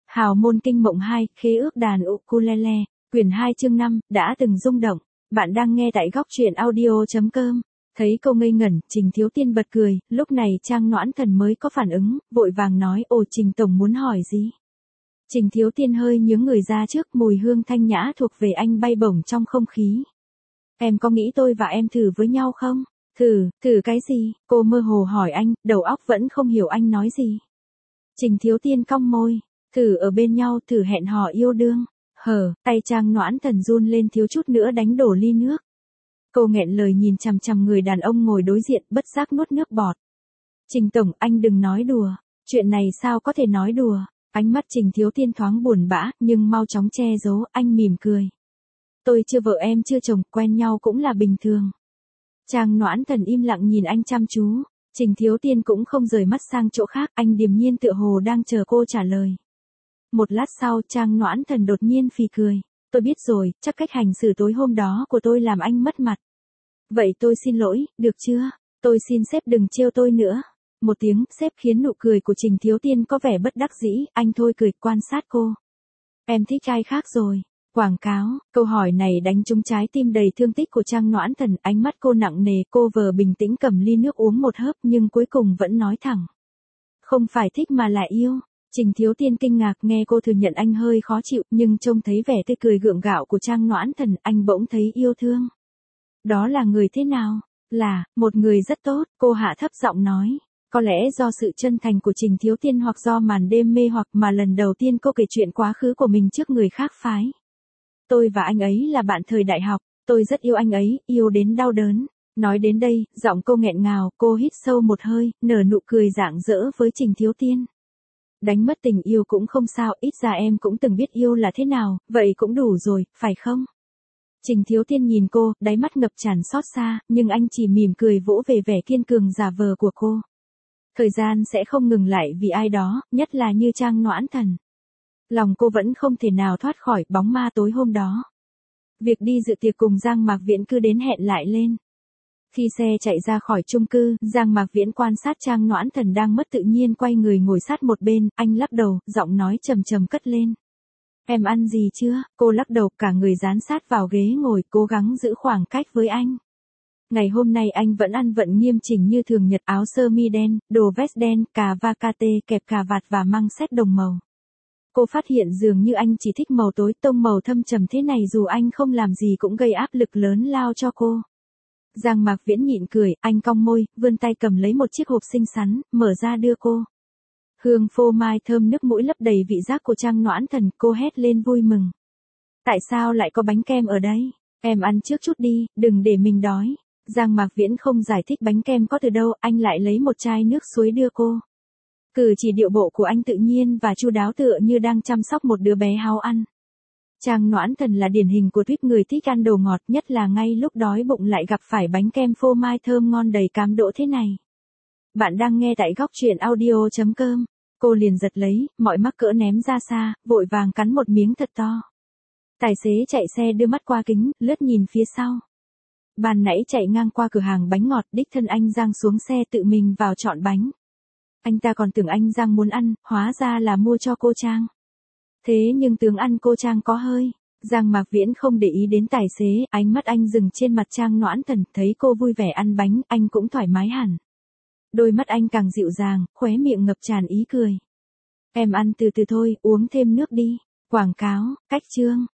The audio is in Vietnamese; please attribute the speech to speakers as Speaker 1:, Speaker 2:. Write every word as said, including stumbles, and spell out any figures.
Speaker 1: Hào môn kinh mộng hai, khế ước đàn ukulele, quyển hai chương năm, đã từng rung động. Bạn đang nghe tại góc truyện audio.com. Thấy cô ngây ngẩn, Trình Thiếu Tiên bật cười, lúc này Trang Noãn Thần mới có phản ứng, vội vàng nói, ồ Trình Tổng muốn hỏi gì? Trình Thiếu Tiên hơi nhướng người ra trước, mùi hương thanh nhã thuộc về anh bay bổng trong không khí. Em có nghĩ tôi và em thử với nhau không? Thử, thử cái gì? Cô mơ hồ hỏi anh, đầu óc vẫn không hiểu anh nói gì. Trình Thiếu Tiên cong môi, thử ở bên nhau, thử hẹn hò yêu đương. Hờ, tay Trang Noãn Thần run lên thiếu chút nữa đánh đổ ly nước. Cô nghẹn lời nhìn chằm chằm người đàn ông ngồi đối diện, bất giác nuốt nước bọt. Trình Tổng, anh đừng nói đùa. Chuyện này sao có thể nói đùa? Ánh mắt Trình Thiếu Tiên thoáng buồn bã, nhưng mau chóng che giấu, anh mỉm cười. Tôi chưa vợ em chưa chồng, quen nhau cũng là bình thường. Trang Noãn Thần im lặng nhìn anh chăm chú. Trình Thiếu Tiên cũng không rời mắt sang chỗ khác, anh điềm nhiên tựa hồ đang chờ cô trả lời. Một lát sau, Trang Noãn Thần đột nhiên phì cười. Tôi biết rồi, chắc cách hành xử tối hôm đó của tôi làm anh mất mặt. Vậy tôi xin lỗi, được chưa? Tôi xin sếp đừng trêu tôi nữa. Một tiếng, sếp khiến nụ cười của Trình Thiếu Tiên có vẻ bất đắc dĩ, anh thôi cười quan sát cô. Em thích ai khác rồi? Quảng cáo, câu hỏi này đánh trúng trái tim đầy thương tích của Trang Noãn Thần, ánh mắt cô nặng nề, cô vờ bình tĩnh cầm ly nước uống một hớp nhưng cuối cùng vẫn nói thẳng. Không phải thích mà là yêu. Trình Thiếu Tiên kinh ngạc nghe cô thừa nhận anh hơi khó chịu, nhưng trông thấy vẻ tươi cười gượng gạo của Trang Noãn Thần, anh bỗng thấy yêu thương. Đó là người thế nào? Là, một người rất tốt, cô hạ thấp giọng nói. Có lẽ do sự chân thành của Trình Thiếu Tiên hoặc do màn đêm mê hoặc mà lần đầu tiên cô kể chuyện quá khứ của mình trước người khác phái. Tôi và anh ấy là bạn thời đại học, tôi rất yêu anh ấy, yêu đến đau đớn. Nói đến đây, giọng cô nghẹn ngào, cô hít sâu một hơi, nở nụ cười rạng rỡ với Trình Thiếu Tiên. Đánh mất tình yêu cũng không sao, ít ra em cũng từng biết yêu là thế nào, vậy cũng đủ rồi, phải không? Trình Thiếu Tiên nhìn cô, đáy mắt ngập tràn xót xa, nhưng anh chỉ mỉm cười vỗ về vẻ kiên cường giả vờ của cô. Thời gian sẽ không ngừng lại vì ai đó, nhất là như Trang Noãn Thần. Lòng cô vẫn không thể nào thoát khỏi bóng ma tối hôm đó. Việc đi dự tiệc cùng Giang Mạc Viễn cứ đến hẹn lại lên. Khi xe chạy ra khỏi chung cư, Giang Mạc Viễn quan sát Trang Noãn Thần đang mất tự nhiên quay người ngồi sát một bên, anh lắc đầu, giọng nói trầm trầm cất lên. Em ăn gì chưa? Cô lắc đầu, cả người dán sát vào ghế ngồi, cố gắng giữ khoảng cách với anh. Ngày hôm nay anh vẫn ăn vận nghiêm chỉnh như thường nhật, áo sơ mi đen, đồ vest đen, cà va kate, kẹp cà vạt và măng xét đồng màu. Cô phát hiện dường như anh chỉ thích màu tối tông màu thâm trầm thế này dù anh không làm gì cũng gây áp lực lớn lao cho cô. Giang Mạc Viễn nhịn cười, anh cong môi, vươn tay cầm lấy một chiếc hộp xinh xắn, mở ra đưa cô. Hương phô mai thơm nước mũi lấp đầy vị giác của Trang Noãn Thần, cô hét lên vui mừng. Tại sao lại có bánh kem ở đây? Em ăn trước chút đi, đừng để mình đói. Giang Mạc Viễn không giải thích bánh kem có từ đâu, anh lại lấy một chai nước suối đưa cô. Cử chỉ điệu bộ của anh tự nhiên và chu đáo tựa như đang chăm sóc một đứa bé háo ăn. Trang Noãn Thần là điển hình của tuýp người thích ăn đồ ngọt, nhất là ngay lúc đói bụng lại gặp phải bánh kem phô mai thơm ngon đầy cám đỗ thế này. Bạn đang nghe tại góc truyện audio.com. Cô liền giật lấy, mọi mắc cỡ ném ra xa, vội vàng cắn một miếng thật to. Tài xế chạy xe đưa mắt qua kính, lướt nhìn phía sau. Ban nãy chạy ngang qua cửa hàng bánh ngọt, đích thân anh Giang xuống xe tự mình vào chọn bánh. Anh ta còn tưởng anh Giang muốn ăn, hóa ra là mua cho cô Trang. Thế nhưng tướng ăn cô Trang có hơi. Giang Mạc Viễn không để ý đến tài xế, ánh mắt anh dừng trên mặt Trang Noãn Thần, thấy cô vui vẻ ăn bánh, anh cũng thoải mái hẳn. Đôi mắt anh càng dịu dàng, khóe miệng ngập tràn ý cười. Em ăn từ từ thôi, uống thêm nước đi. Quảng cáo, cách chương.